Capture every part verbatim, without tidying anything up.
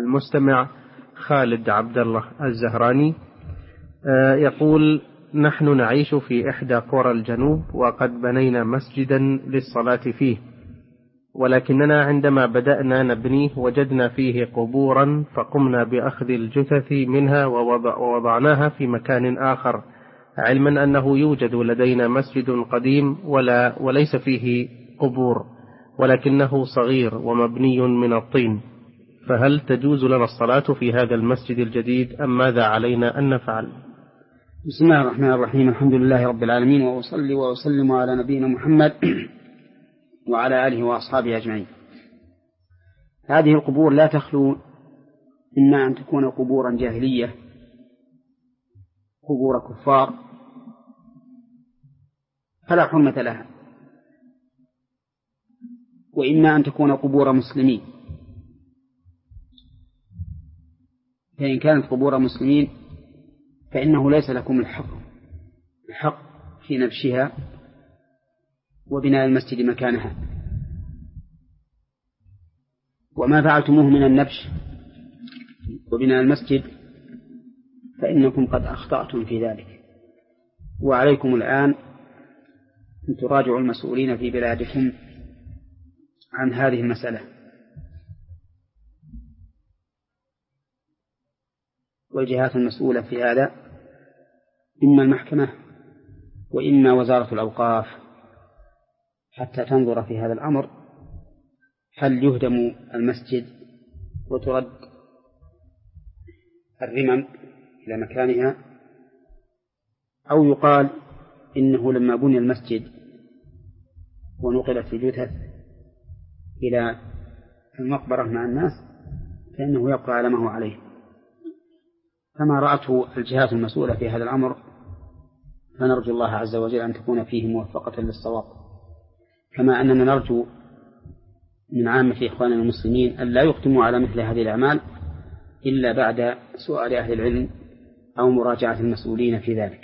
المستمع خالد عبد الله الزهراني يقول: نحن نعيش في إحدى قرى الجنوب، وقد بنينا مسجدا للصلاة فيه، ولكننا عندما بدأنا نبنيه وجدنا فيه قبورا، فقمنا بأخذ الجثث منها ووضعناها في مكان آخر، علما أنه يوجد لدينا مسجد قديم ولا وليس فيه قبور، ولكنه صغير ومبني من الطين، فهل تجوز لنا الصلاة في هذا المسجد الجديد أم ماذا علينا أن نفعل؟ بسم الله الرحمن الرحيم. الحمد لله رب العالمين، وأصلي وأسلم على نبينا محمد وعلى آله وأصحابه أجمعين. هذه القبور لا تخلو إما أن تكون قبورا جاهلية، قبور كفار فلا حرمة لها، وإما أن تكون قبور مسلمين، فإن كانت قبور مسلمين فإنه ليس لكم الحق الحق في نبشها وبناء المسجد مكانها، وما فعلتموه من النبش وبناء المسجد فإنكم قد أخطأتم في ذلك، وعليكم الآن أن تراجعوا المسؤولين في بلادكم عن هذه المسألة. والجهات المسؤولة في هذا إما المحكمة وإما وزارة الأوقاف، حتى تنظر في هذا الأمر، هل يهدم المسجد وترد الرمم إلى مكانها، أو يقال إنه لما بني المسجد ونقلت الجثث إلى المقبرة مع الناس فإنه يبقى على ما هو عليه. كما رأته الجهات المسؤولة في هذا الأمر، فنرجو الله عز وجل أن تكون فيه موفقة للصواب، كما أننا نرجو من عامة إخواننا المسلمين أن لا يقدموا على مثل هذه الأعمال إلا بعد سؤال أهل العلم أو مراجعة المسؤولين في ذلك.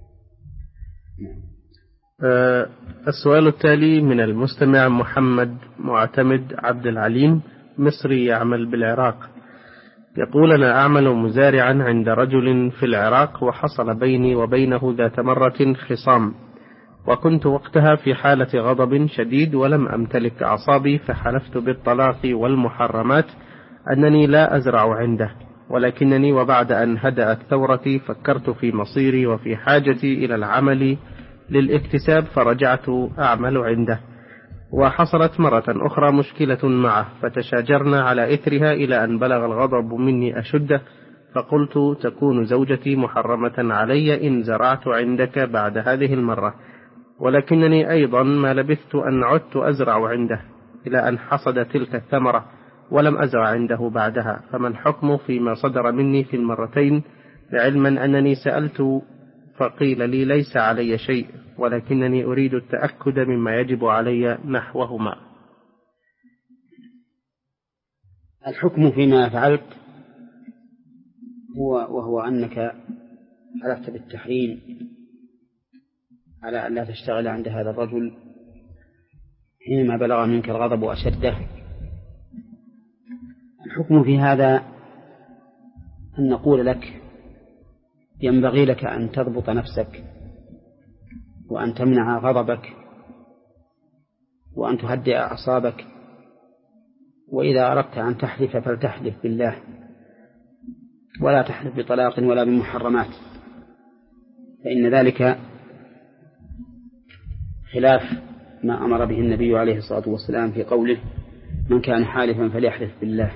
أه السؤال التالي من المستمع محمد معتمد عبد العليم، مصري يعمل بالعراق، يقول: أنا أعمل مزارعا عند رجل في العراق، وحصل بيني وبينه ذات مرة خصام، وكنت وقتها في حالة غضب شديد ولم أمتلك أعصابي، فحلفت بالطلاق والمحرمات أنني لا أزرع عنده، ولكنني وبعد أن هدأت ثورتي فكرت في مصيري وفي حاجتي إلى العمل للاكتساب، فرجعت أعمل عنده، وحصلت مرة أخرى مشكلة معه، فتشاجرنا على إثرها إلى أن بلغ الغضب مني أشده، فقلت: تكون زوجتي محرمة علي إن زرعت عندك بعد هذه المرة، ولكنني أيضا ما لبثت أن عدت أزرع عنده إلى أن حصد تلك الثمرة ولم أزرع عنده بعدها، فما الحكم فيما صدر مني في المرتين، علما أنني سألت فقيل لي ليس علي شيء، ولكنني أريد التأكد مما يجب علي نحوهما؟ الحكم فيما فعلت هو وهو أنك حلفت بالتحريم على أن لا تشتغل عند هذا الرجل حينما بلغ منك الغضب أشده. الحكم في هذا أن نقول لك: ينبغي لك أن تضبط نفسك وأن تمنع غضبك وأن تهدئ أعصابك، وإذا أردت أن تحلف فلتحلف بالله ولا تحلف بطلاق ولا بمحرمات، فإن ذلك خلاف ما أمر به النبي عليه الصلاة والسلام في قوله: من كان حالفا فليحلف بالله.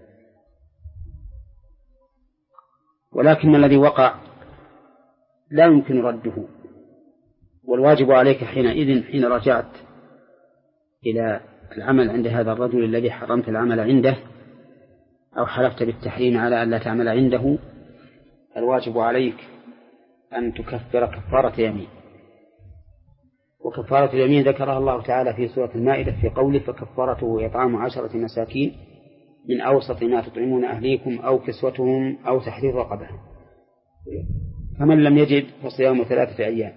ولكن الذي وقع لا يمكن رده، والواجب عليك حينئذ حين رجعت إلى العمل عند هذا الرجل الذي حرمت العمل عنده أو حلفت بالتحريم على أن لا تعمل عنده، الواجب عليك أن تكفر كفارة يمين. وكفارة اليمين ذكرها الله تعالى في سورة المائدة في قوله: فكفارته إطعام عشرة مساكين من أوسط ما تطعمون أهليكم أو كسوتهم أو تحرير رقبة، فمن لم يجد فصيام ثلاثة أيام.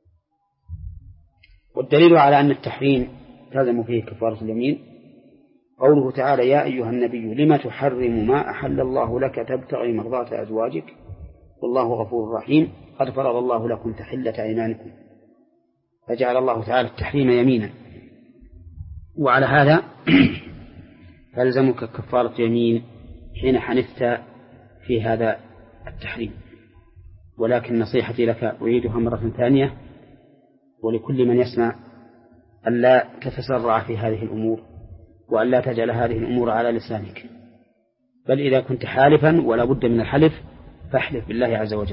والدليل على أن التحريم تلزم فيه كفارة اليمين قوله تعالى يا أيها النبي لما تحرم ما أحل الله لك تبتغي مرضات أزواجك والله غفور رحيم قد فرض الله لكم تحلة أيمانكم، فجعل الله تعالى التحريم يمينا، وعلى هذا فلزمك كفارة يمين حين حنثت في هذا التحريم. ولكن نصيحتي لك أعيدها مرة ثانية ولكل من يسمع ألا تتسرع في هذه الأمور وألا تجعل هذه الأمور على لسانك، بل إذا كنت حالفا ولا بد من الحلف فاحلف بالله عز وجل.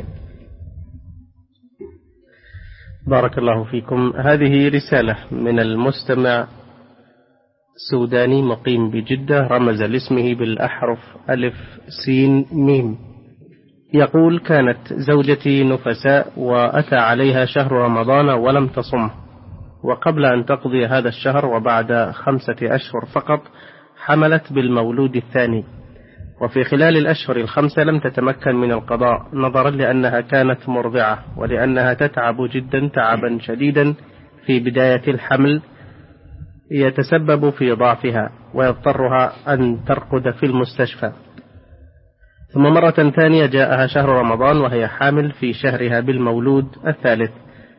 بارك الله فيكم. هذه رسالة من المستمع سوداني مقيم بجدة، رمز لاسمه بالأحرف ألف سين ميم. يقول كانت زوجتي نفساء وأتى عليها شهر رمضان ولم تصم، وقبل أن تقضي هذا الشهر وبعد خمسة أشهر فقط حملت بالمولود الثاني، وفي خلال الأشهر الخمسة لم تتمكن من القضاء نظرا لأنها كانت مرضعة ولأنها تتعب جدا تعبا شديدا في بداية الحمل يتسبب في ضعفها ويضطرها أن ترقد في المستشفى. ثم مرة ثانية جاءها شهر رمضان وهي حامل في شهرها بالمولود الثالث،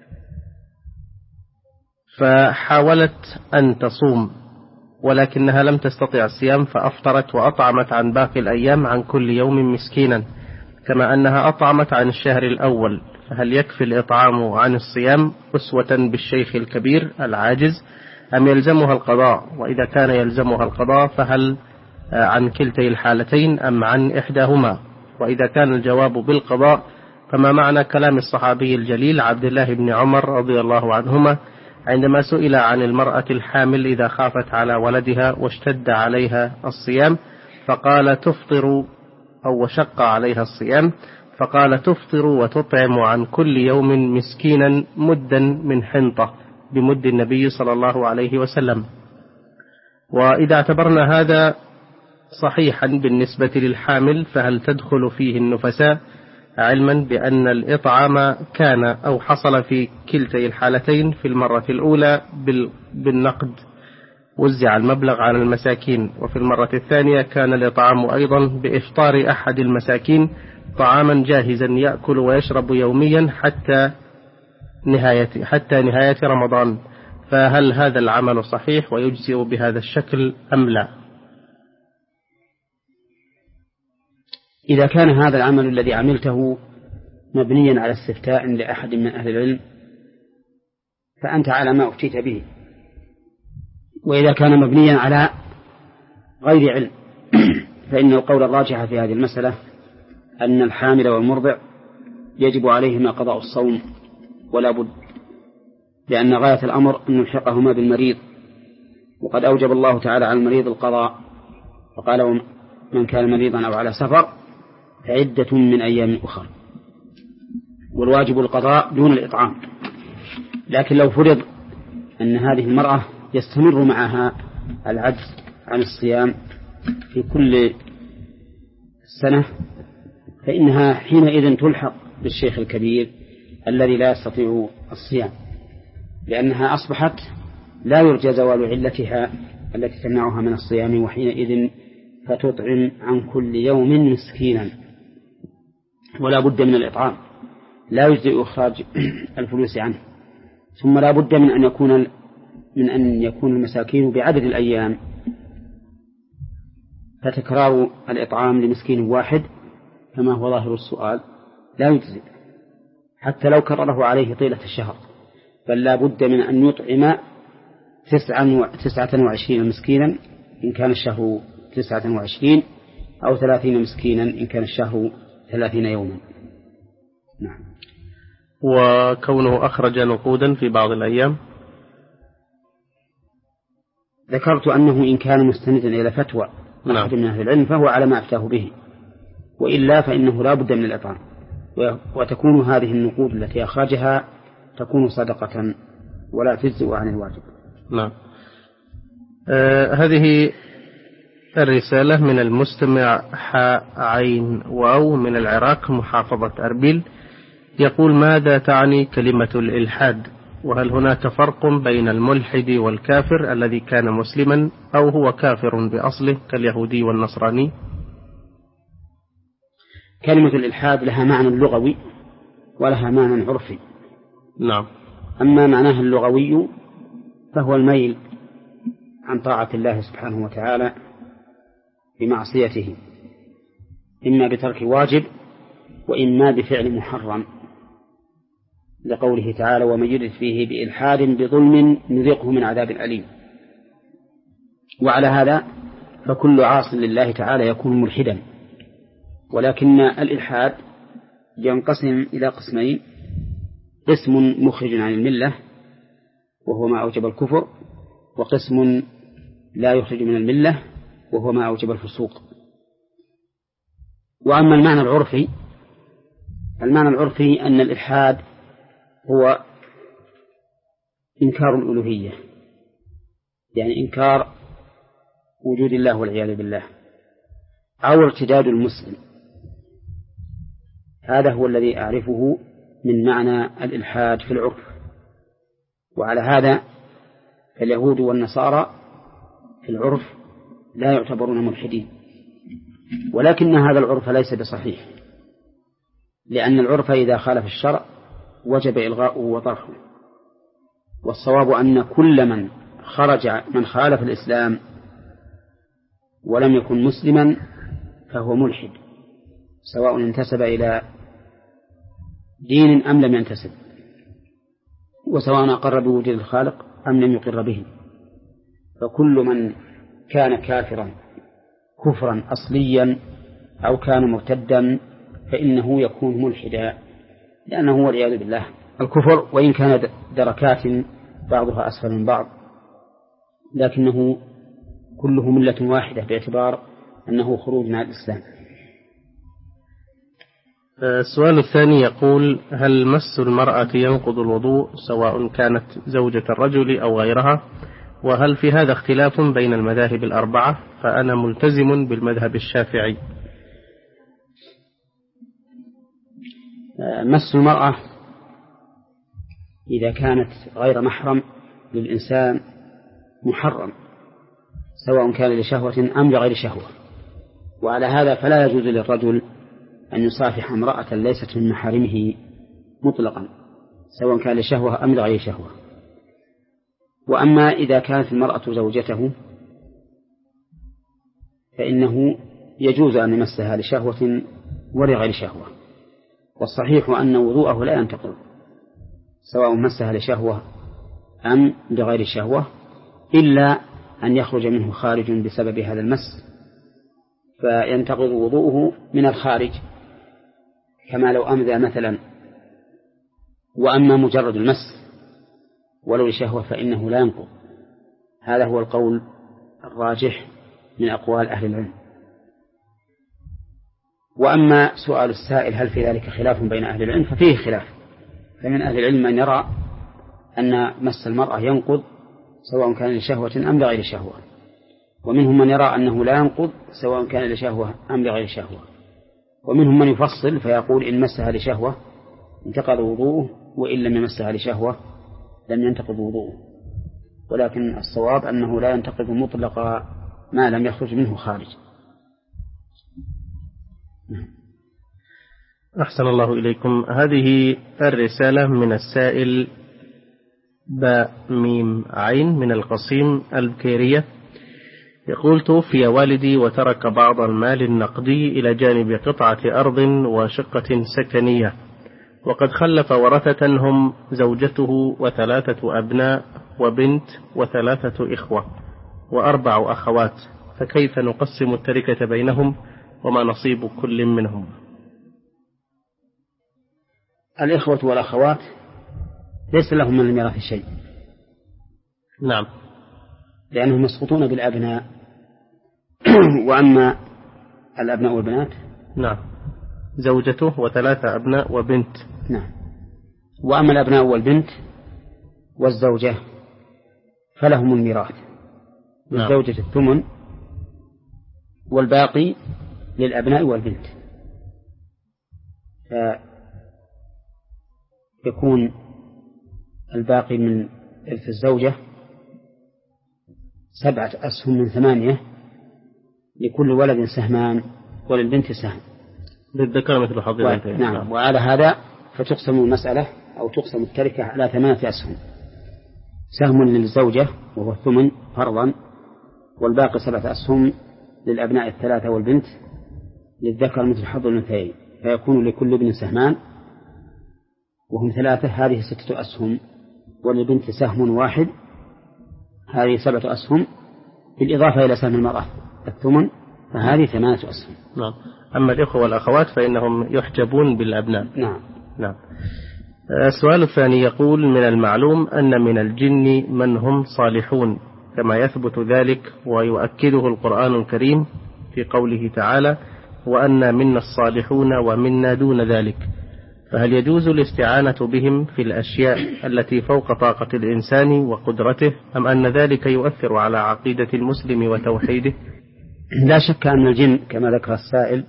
فحاولت أن تصوم ولكنها لم تستطع الصيام فأفطرت وأطعمت عن باقي الأيام عن كل يوم مسكينا، كما أنها أطعمت عن الشهر الأول، فهل يكفي الإطعام عن الصيام أسوة بالشيخ الكبير العاجز أم يلزمها القضاء؟ وإذا كان يلزمها القضاء فهل عن كلتي الحالتين أم عن إحداهما؟ وإذا كان الجواب بالقضاء فما معنى كلام الصحابي الجليل عبد الله بن عمر رضي الله عنهما عندما سئل عن المرأة الحامل إذا خافت على ولدها واشتد عليها الصيام فقال تفطر أو وشق عليها الصيام فقال تفطر وتطعم عن كل يوم مسكينا مدا من حنطة بمد النبي صلى الله عليه وسلم. وإذا اعتبرنا هذا صحيحا بالنسبة للحامل فهل تدخل فيه النفساء، علما بأن الإطعام كان أو حصل في كلتي الحالتين؟ في المرة الأولى بالنقد وزع المبلغ على المساكين، وفي المرة الثانية كان الإطعام أيضا بإفطار أحد المساكين طعاما جاهزا يأكل ويشرب يوميا حتى نهاية, حتى نهاية رمضان، فهل هذا العمل صحيح ويجزئ بهذا الشكل أم لا؟ إذا كان هذا العمل الذي عملته مبنيا على استفتاء لأحد من أهل العلم فأنت على ما أفتيت به، وإذا كان مبنيا على غير علم فإن القول الراجح في هذه المسألة أن الحامل والمرضع يجب عليهما قضاء الصوم ولا بد، لأن غاية الأمر أن نلحقهما بالمريض، وقد أوجب الله تعالى على المريض القضاء فقال من كان مريضا أو على سفر فعدة من أيام أخرى، والواجب القضاء دون الإطعام. لكن لو فرض أن هذه المرأة يستمر معها العجز عن الصيام في كل سنة فإنها حينئذ تلحق بالشيخ الكبير الذي لا يستطيع الصيام، لأنها أصبحت لا يرجى زوال علتها التي تمنعها من الصيام، وحينئذ فتطعم عن كل يوم مسكينا، ولا بد من الإطعام، لا يجزئ إخراج الفلوس عنه. ثم لا بد من أن يكون من أن يكون المساكين بعدد الأيام، فتكرار الإطعام لمسكين واحد كما هو ظاهر السؤال لا يجزئ حتى لو كرره عليه طيلة الشهر، بل لا بد من أن يطعم تسعة وعشرين مسكينا إن كان الشهر تسعة وعشرين أو ثلاثين مسكينا إن كان الشهر ثلاثين يوما. نعم. وكونه أخرج نقودا في بعض الأيام؟ ذكرت أنه إن كان مستندا إلى فتوى أحد من أهل العلم فهو على ما أفتاه به، وإلا فإنه لا بد من الإطعام، وتكون هذه النقود التي أخرجها تكون صدقة ولا تجزئ عن الواجب. نعم. آه هذه الرسالة من المستمع حاء عين واو من العراق محافظة أربيل، يقول ماذا تعني كلمة الإلحاد؟ وهل هناك فرق بين الملحد والكافر الذي كان مسلما أو هو كافر بأصله كاليهودي والنصراني؟ كلمة الإلحاد لها معنى لغوي ولها معنى عرفي. نعم. أما معناها اللغوي فهو الميل عن طاعة الله سبحانه وتعالى بمعصيته، إما بترك واجب وإما بفعل محرم، لقوله تعالى: ومن يرد فيه بإلحاد بظلم نذقه من عذاب أليم. وعلى هذا فكل عاص لله تعالى يكون ملحدا، ولكن الإلحاد ينقسم إلى قسمين: قسم مخرج عن الملة وهو ما أوجب الكفر، وقسم لا يخرج من الملة وهو ما أوجب الفسوق. وأما المعنى العرفي، المعنى العرفي أن الإلحاد هو إنكار الألوهية، يعني إنكار وجود الله والعياذ بالله، أو ارتداد المسلم. هذا هو الذي أعرفه من معنى الإلحاد في العرف. وعلى هذا اليهود والنصارى في العرف لا يعتبرون ملحدين، ولكن هذا العرف ليس بصحيح، لأن العرف إذا خالف الشرع وجب إلغاؤه وطرحه. والصواب أن كل من خرج من خالف الإسلام ولم يكن مسلما فهو ملحد، سواء انتسب إلى دين أم لم ينتسب، وسواء أقر بوجود الخالق أم لم يقر به. فكل من كان كافرا كفرا أصليا أو كان مرتدا فإنه يكون ملحدا، لأنه هو والعياذ بالله الكفر وإن كان دركات بعضها أسفل من بعض، لكنه كله ملة واحدة باعتبار أنه خروج من الإسلام. السؤال الثاني يقول: هل مس المرأة ينقض الوضوء سواء كانت زوجة الرجل أو غيرها؟ وهل في هذا اختلاف بين المذاهب الأربعة؟ فأنا ملتزم بالمذهب الشافعي. مس المرأة إذا كانت غير محرم للإنسان محرم، سواء كان لشهوة أم لغير شهوة. وعلى هذا فلا يجوز للرجل أن يصافح امرأة ليست من محارمه مطلقا، سواء كان لشهوة أم لغير شهوة. وأما إذا كانت المرأة زوجته فإنه يجوز أن يمسها لشهوة ولغير شهوة، والصحيح أن وضوءه لا ينتقض سواء مسها لشهوة أم لغير شهوة، إلا أن يخرج منه خارج بسبب هذا المس، فينتقض وضوءه من الخارج كما لو أمذى مثلا. وأما مجرد المس ولو لشهوة فإنه لا ينقض. هذا هو القول الراجح من أقوال أهل العلم. وأما سؤال السائل هل في ذلك خلاف بين أهل العلم، ففيه خلاف. فمن أهل العلم من يرى أن مس المرأة ينقض سواء كان لشهوة أم لغير شهوة، ومنهم من يرى أنه لا ينقض سواء كان لشهوة أم لغير شهوة، ومنهم من يفصل فيقول إن مسها لشهوة انتقض وضوءه، وإن لم يمسها لشهوة لم ينتقض وضوءه. ولكن الصواب أنه لا ينتقض مطلقا ما لم يخرج منه خارج. أحسن الله إليكم. هذه الرسالة من السائل باء ميم عين من القصيم البكيرية، يقول: توفي والدي وترك بعض المال النقدي إلى جانب قطعة أرض وشقة سكنية، وقد خلف ورثة هم زوجته وثلاثة أبناء وبنت وثلاثة إخوة وأربع أخوات، فكيف نقسم التركة بينهم وما نصيب كل منهم؟ الإخوة والأخوات ليس لهم من الميراث شيء. نعم، لأنهم يسقطون بالأبناء. وأما الأبناء والبنات، نعم، زوجته وثلاثة أبناء وبنت. نعم. وأما الأبناء والبنت والزوجة فلهم الميراث، للزوجة نعم. الثمن، والباقي للأبناء والبنت. فيكون الباقي من إرث الزوجة سبعة أسهم من ثمانية، لكل ولد سهمان وللبنت سهم. للذكر مثل حظ الأنثيين. نعم. وعلى هذا فتقسم المسألة أو تقسم التركة على ثمانية أسهم: سهم للزوجة وهو الثمن فرضا، والباقي سبعة أسهم للأبناء الثلاثة والبنت للذكر مثل حظ الأنثيين، فيكون لكل ابن سهمان وهم ثلاثة، هذه ستة أسهم، وللبنت سهم واحد، هذه سبعة أسهم، بالإضافة إلى سهم المرأة الثمن، فهذه ثمانية أسهم. نعم. أما الإخوة والأخوات فإنهم يحجبون بالأبناء. نعم. نعم. السؤال الثاني يقول: من المعلوم أن من الجن من هم صالحون كما يثبت ذلك ويؤكده القرآن الكريم في قوله تعالى: وأنا منا الصالحون ومنا دون ذلك، فهل يجوز الاستعانة بهم في الأشياء التي فوق طاقة الإنسان وقدرته، أم أن ذلك يؤثر على عقيدة المسلم وتوحيده؟ لا شك أن الجن كما ذكر السائل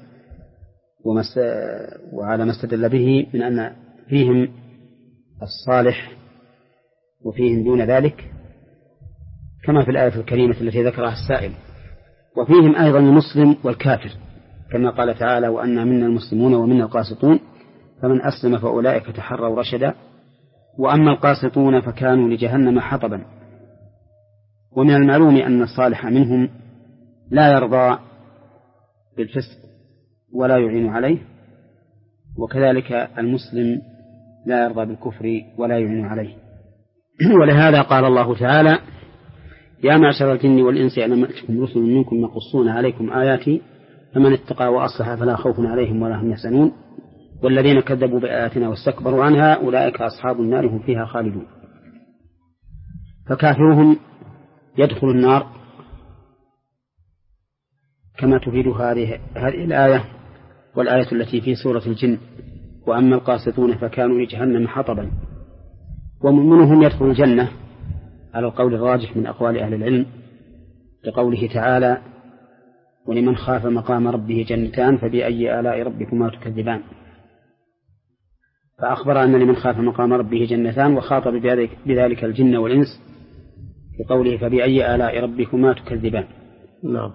وعلى ما استدل به من أن فيهم الصالح وفيهم دون ذلك كما في الآية الكريمة التي ذكرها السائل، وفيهم أيضا المسلم والكافر كما قال تعالى: وأنا منا المسلمون ومنا القاسطون فمن أسلم فأولئك تحروا رشدا، وأما القاسطون فكانوا لجهنم حطبا. ومن المعلوم أن الصالح منهم لا يرضى بالفسق ولا يعين عليه، وكذلك المسلم لا يرضى بالكفر ولا يعين عليه. ولهذا قال الله تعالى: يا معشر الجن والإنس ألم يأتكم رسل منكم يقصون عليكم آياتي فمن اتقى وأصلح فلا خوف عليهم ولا هم يحزنون والذين كذبوا بآياتنا واستكبروا عنها أولئك أصحاب النار هم فيها خالدون. فكافرهم يدخل النار كما تفيد هذه هذه الآية والآية التي في سورة الجن: وأما القاسطون فكانوا لجهنم حطبا. ومؤمنهم يدخل الجنة على القول الراجح من أقوال أهل العلم، لقوله تعالى: ولمن خاف مقام ربه جنتان فبأي آلاء ربكما تكذبان. فأخبر أن لمن خاف مقام ربه جنتان، وخاطب بذلك الجن والإنس بقوله فبأي آلاء ربكما تكذبان. نعم.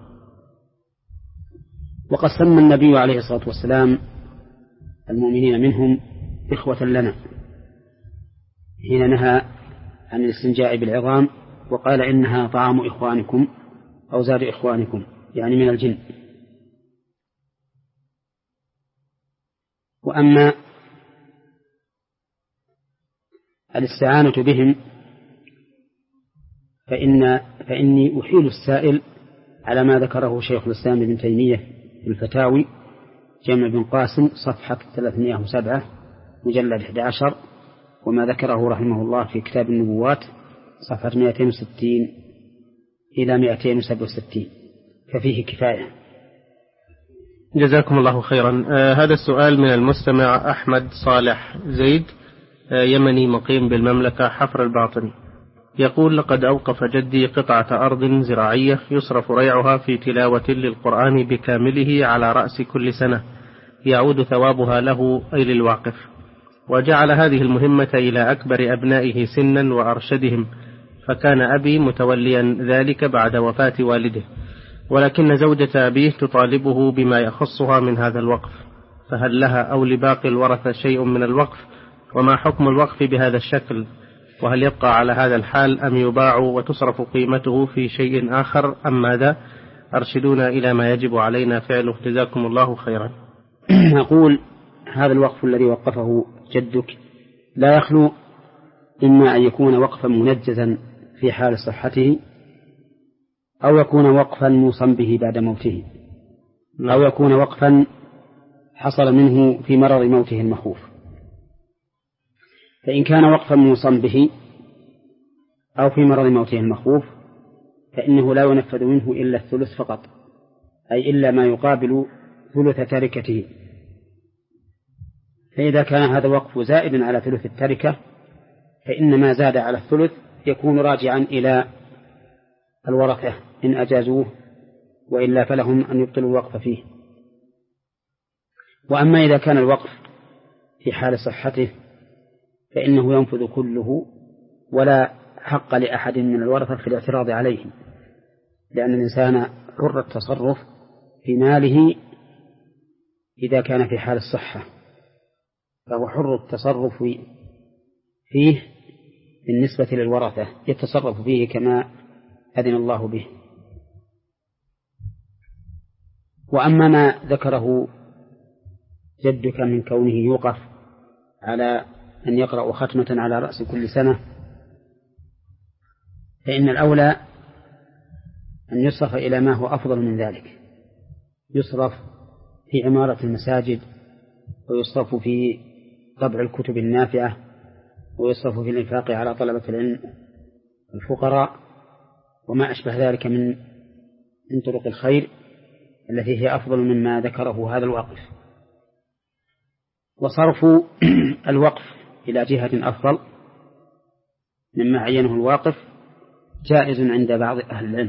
وقد سمى النبي عليه الصلاة والسلام المؤمنين منهم إخوة لنا حين نهى عن الاستنجاء بالعظام وقال إنها طعام إخوانكم أو زاد إخوانكم، يعني من الجن. وأما الاستعانة بهم فإن فإني أحيل السائل على ما ذكره شيخ الإسلام ابن تيمية في الفتاوي جامع بن قاسم صفحة ثلاثمائة وسبعة مجلد أحد عشر، وما ذكره رحمه الله في كتاب النبوات صفحة مئتين وستين إلى مئتين وسبعة وستين، ففيه كفاية. جزاكم الله خيرا. آه هذا السؤال من المستمع أحمد صالح زيد، آه يمني مقيم بالمملكة حفر الباطني، يقول: لقد أوقف جدي قطعة أرض زراعية يصرف ريعها في تلاوة للقرآن بكامله على رأس كل سنة يعود ثوابها له أي للواقف، وجعل هذه المهمة إلى أكبر أبنائه سنا وأرشدهم، فكان أبي متوليا ذلك بعد وفاة والده، ولكن زوجة أبيه تطالبه بما يخصها من هذا الوقف، فهل لها أو لباقي الورثة شيء من الوقف؟ وما حكم الوقف بهذا الشكل؟ وهل يبقى على هذا الحال أم يباع وتصرف قيمته في شيء آخر أم ماذا؟ أرشدونا إلى ما يجب علينا فعله، جزاكم الله خيرا. نقول: هذا الوقف الذي وقفه جدك لا يخلو إما أن يكون وقفا منجزا في حال صحته، أو يكون وقفا موصى به بعد موته، أو يكون وقفا حصل منه في مرض موته المخوف. فإن كان وقفا موصى به أو في مرض موته المخوف فإنه لا ينفذ منه إلا الثلث فقط، أي إلا ما يقابل ثلث تركته. فإذا كان هذا الوقف زائدا على ثلث التركة فإن ما زاد على الثلث يكون راجعا إلى الورثة إن أجازوه، وإلا فلهم أن يبطلوا الوقف فيه. وأما إذا كان الوقف في حال صحته فإنه ينفذ كله ولا حق لأحد من الورثة في الاعتراض عليهم، لأن الإنسان حر التصرف في ماله إذا كان في حال الصحة، فهو حر التصرف فيه بالنسبة للورثة، يتصرف فيه كما أذن الله به. وأما ما ذكره جدك من كونه يوقف على أن يقرأ ختمة على رأس كل سنة، فإن الأولى أن يصرف إلى ما هو أفضل من ذلك، يصرف في عمارة المساجد، ويصرف في طبع الكتب النافعة، ويصرف في الإنفاق على طلبة العلم الفقراء وما أشبه ذلك من من طرق الخير التي هي أفضل مما ذكره هذا الواقف. وصرف الوقف إلى جهة أفضل مما عينه الواقف جائز عند بعض أهل العلم،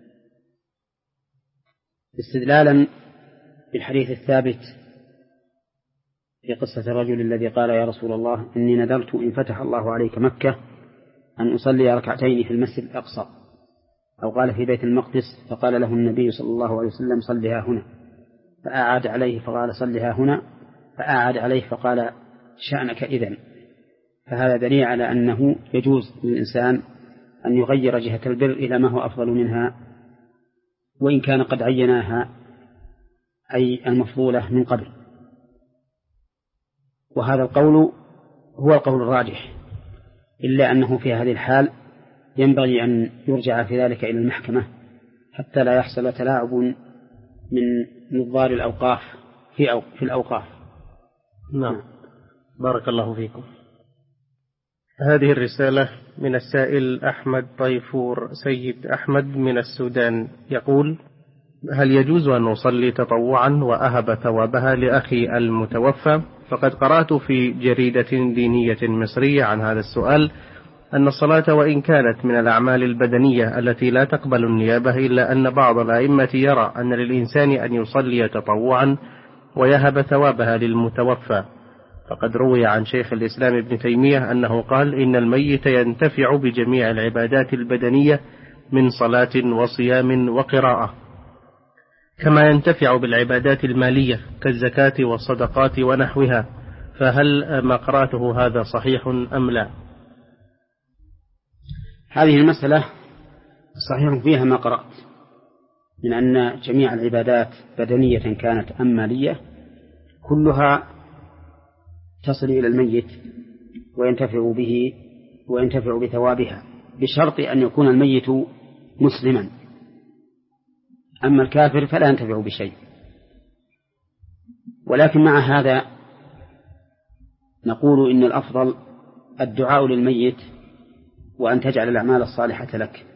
استدلالا بالحديث الثابت في قصة الرجل الذي قال يا رسول الله إني نذرت إن فتح الله عليك مكة أن أصلي ركعتين في المسجد الأقصى، أو قال في بيت المقدس، فقال له النبي صلى الله عليه وسلم صلها هنا، فأعاد عليه فقال صلها هنا، فأعاد عليه فقال شأنك إذن. فهذا دليل على أنه يجوز للإنسان أن يغير جهة البر إلى ما هو أفضل منها، وإن كان قد عيناها أي المفضولة من قبل. وهذا القول هو القول الراجح، إلا أنه في هذه الحال ينبغي أن يرجع في ذلك إلى المحكمة حتى لا يحصل تلاعب من نظار الأوقاف في, أو في الأوقاف. نعم، بارك الله فيكم. هذه الرسالة من السائل أحمد طيفور سيد أحمد من السودان، يقول: هل يجوز أن أصلي تطوعا وأهب ثوابها لأخي المتوفى؟ فقد قرأت في جريدة دينية مصرية عن هذا السؤال أن الصلاة وإن كانت من الأعمال البدنية التي لا تقبل النيابة، إلا أن بعض الأئمة يرى أن للإنسان أن يصلي تطوعا ويهب ثوابها للمتوفى. فقد روي عن شيخ الإسلام ابن تيمية أنه قال إن الميت ينتفع بجميع العبادات البدنية من صلاة وصيام وقراءة، كما ينتفع بالعبادات المالية كالزكاة والصدقات ونحوها، فهل ما قرأته هذا صحيح أم لا؟ هذه المسألة صحيح فيها ما قرأت من أن جميع العبادات بدنية كانت أم مالية كلها تصل إلى الميت وينتفع به وينتفع بثوابها، بشرط أن يكون الميت مسلما، أما الكافر فلا ينتفع بشيء. ولكن مع هذا نقول إن الأفضل الدعاء للميت وأن تجعل الأعمال الصالحة لك،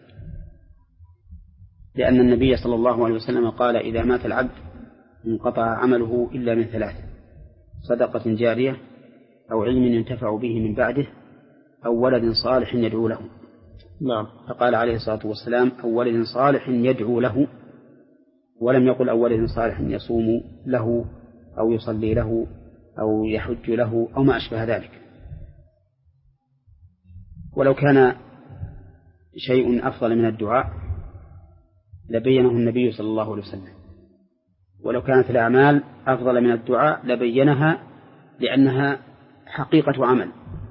لأن النبي صلى الله عليه وسلم قال إذا مات العبد انقطع عمله إلا من ثلاث: صدقة جارية، أو علم ينتفع به من بعده، أو ولد صالح يدعو له. نعم. فقال عليه الصلاة والسلام أو ولد صالح يدعو له، ولم يقل أو ولد صالح يصوم له أو يصلي له أو يحج له أو ما أشبه ذلك. ولو كان شيء أفضل من الدعاء لبينه النبي صلى الله عليه وسلم، ولو كانت الأعمال أفضل من الدعاء لبينها، لأنها حقيقة عمل،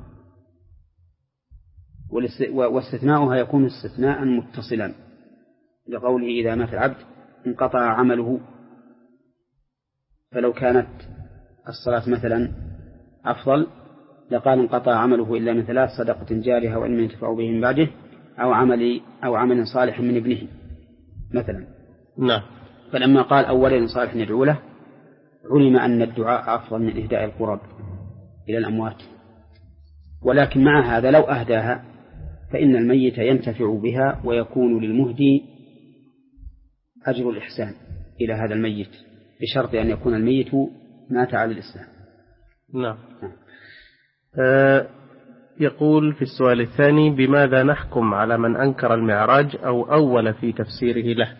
واستثناؤها يكون استثناء متصلا لقوله إذا مات العبد انقطع عمله. فلو كانت الصلاة مثلا أفضل لقال انقطع عمله إلا من ثلاث: صدقة جارية وعلم ينتفع به من بعده أو عمل أو عمل صالح من ابنه مثلا. نعم. فلما قال أو ولد صالح يدعو له علم أن الدعاء أفضل من إهداء القرب إلى الأموات. ولكن مع هذا لو أهداها فإن الميت ينتفع بها، ويكون للمهدي أجر الإحسان إلى هذا الميت، بشرط أن يكون الميت مات على الإسلام. نعم. آه يقول في السؤال الثاني: بماذا نحكم على من أنكر المعراج أو أول في تفسيره له؟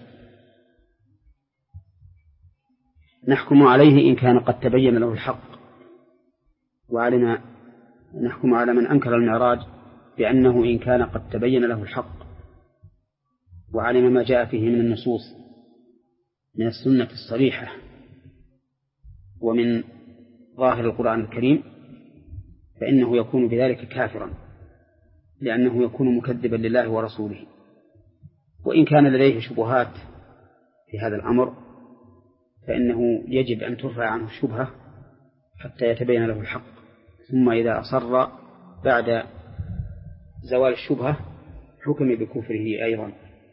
نحكم عليه إن كان قد تبين له الحق، وعلينا نحكم على من أنكر المعراج بأنه إن كان قد تبين له الحق وعلم ما جاء فيه من النصوص من السنة الصريحة ومن ظاهر القرآن الكريم فإنه يكون بذلك كافرا، لأنه يكون مكذبا لله ورسوله. وإن كان لديه شبهات في هذا الأمر فإنه يجب أن ترفع عنه الشبهة حتى يتبين له الحق، ثم إذا أصر بعد زوال الشبهة حكم بكفره أيضا،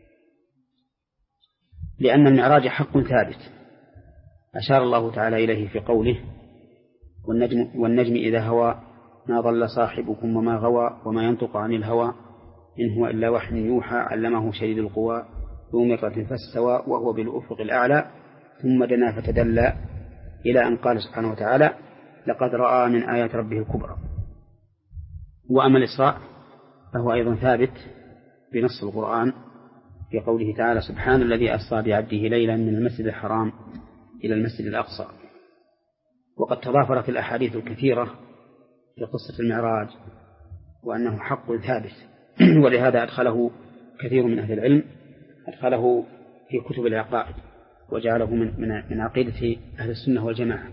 لأن المعراج حق ثابت أشار الله تعالى إليه في قوله والنجم, والنجم إذا هوى ما ضل صاحبكم وما غوى وما ينطق عن الهوى إن هو إلا وحي يوحى علمه شديد القوى ذو مرة فاستوى وهو بالأفق الأعلى ثم دنا فتدلى إلى أن قال سبحانه وتعالى لقد رأى من آيات ربه الكبرى. وأما الإسراء فهو أيضا ثابت بنص القرآن في قوله تعالى سبحان الذي أسرى بعبده ليلا من المسجد الحرام إلى المسجد الأقصى. وقد تضافرت الأحاديث الكثيرة في قصة المعراج وأنه حق ثابت ولهذا أدخله كثير من أهل العلم أدخله في كتب العقائد وجعله من من عقيدة أهل السنة والجماعة.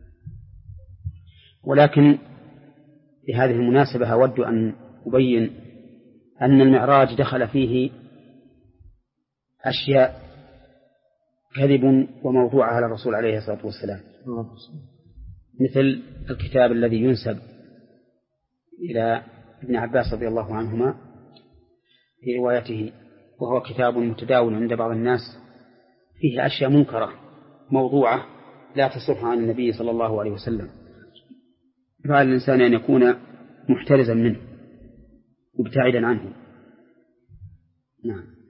ولكن بهذه المناسبة أود أن أبين أن المعراج دخل فيه أشياء كذب وموضوع على الرسول عليه الصلاة والسلام، مثل الكتاب الذي ينسب إلى ابن عباس رضي الله عنهما في روايته، وهو كتاب متداول عند بعض الناس فيه أشياء منكرة موضوعة لا تصح عن النبي صلى الله عليه وسلم، فعلى الإنسان أن يكون محترزا منه مبتعدا عنه. نعم.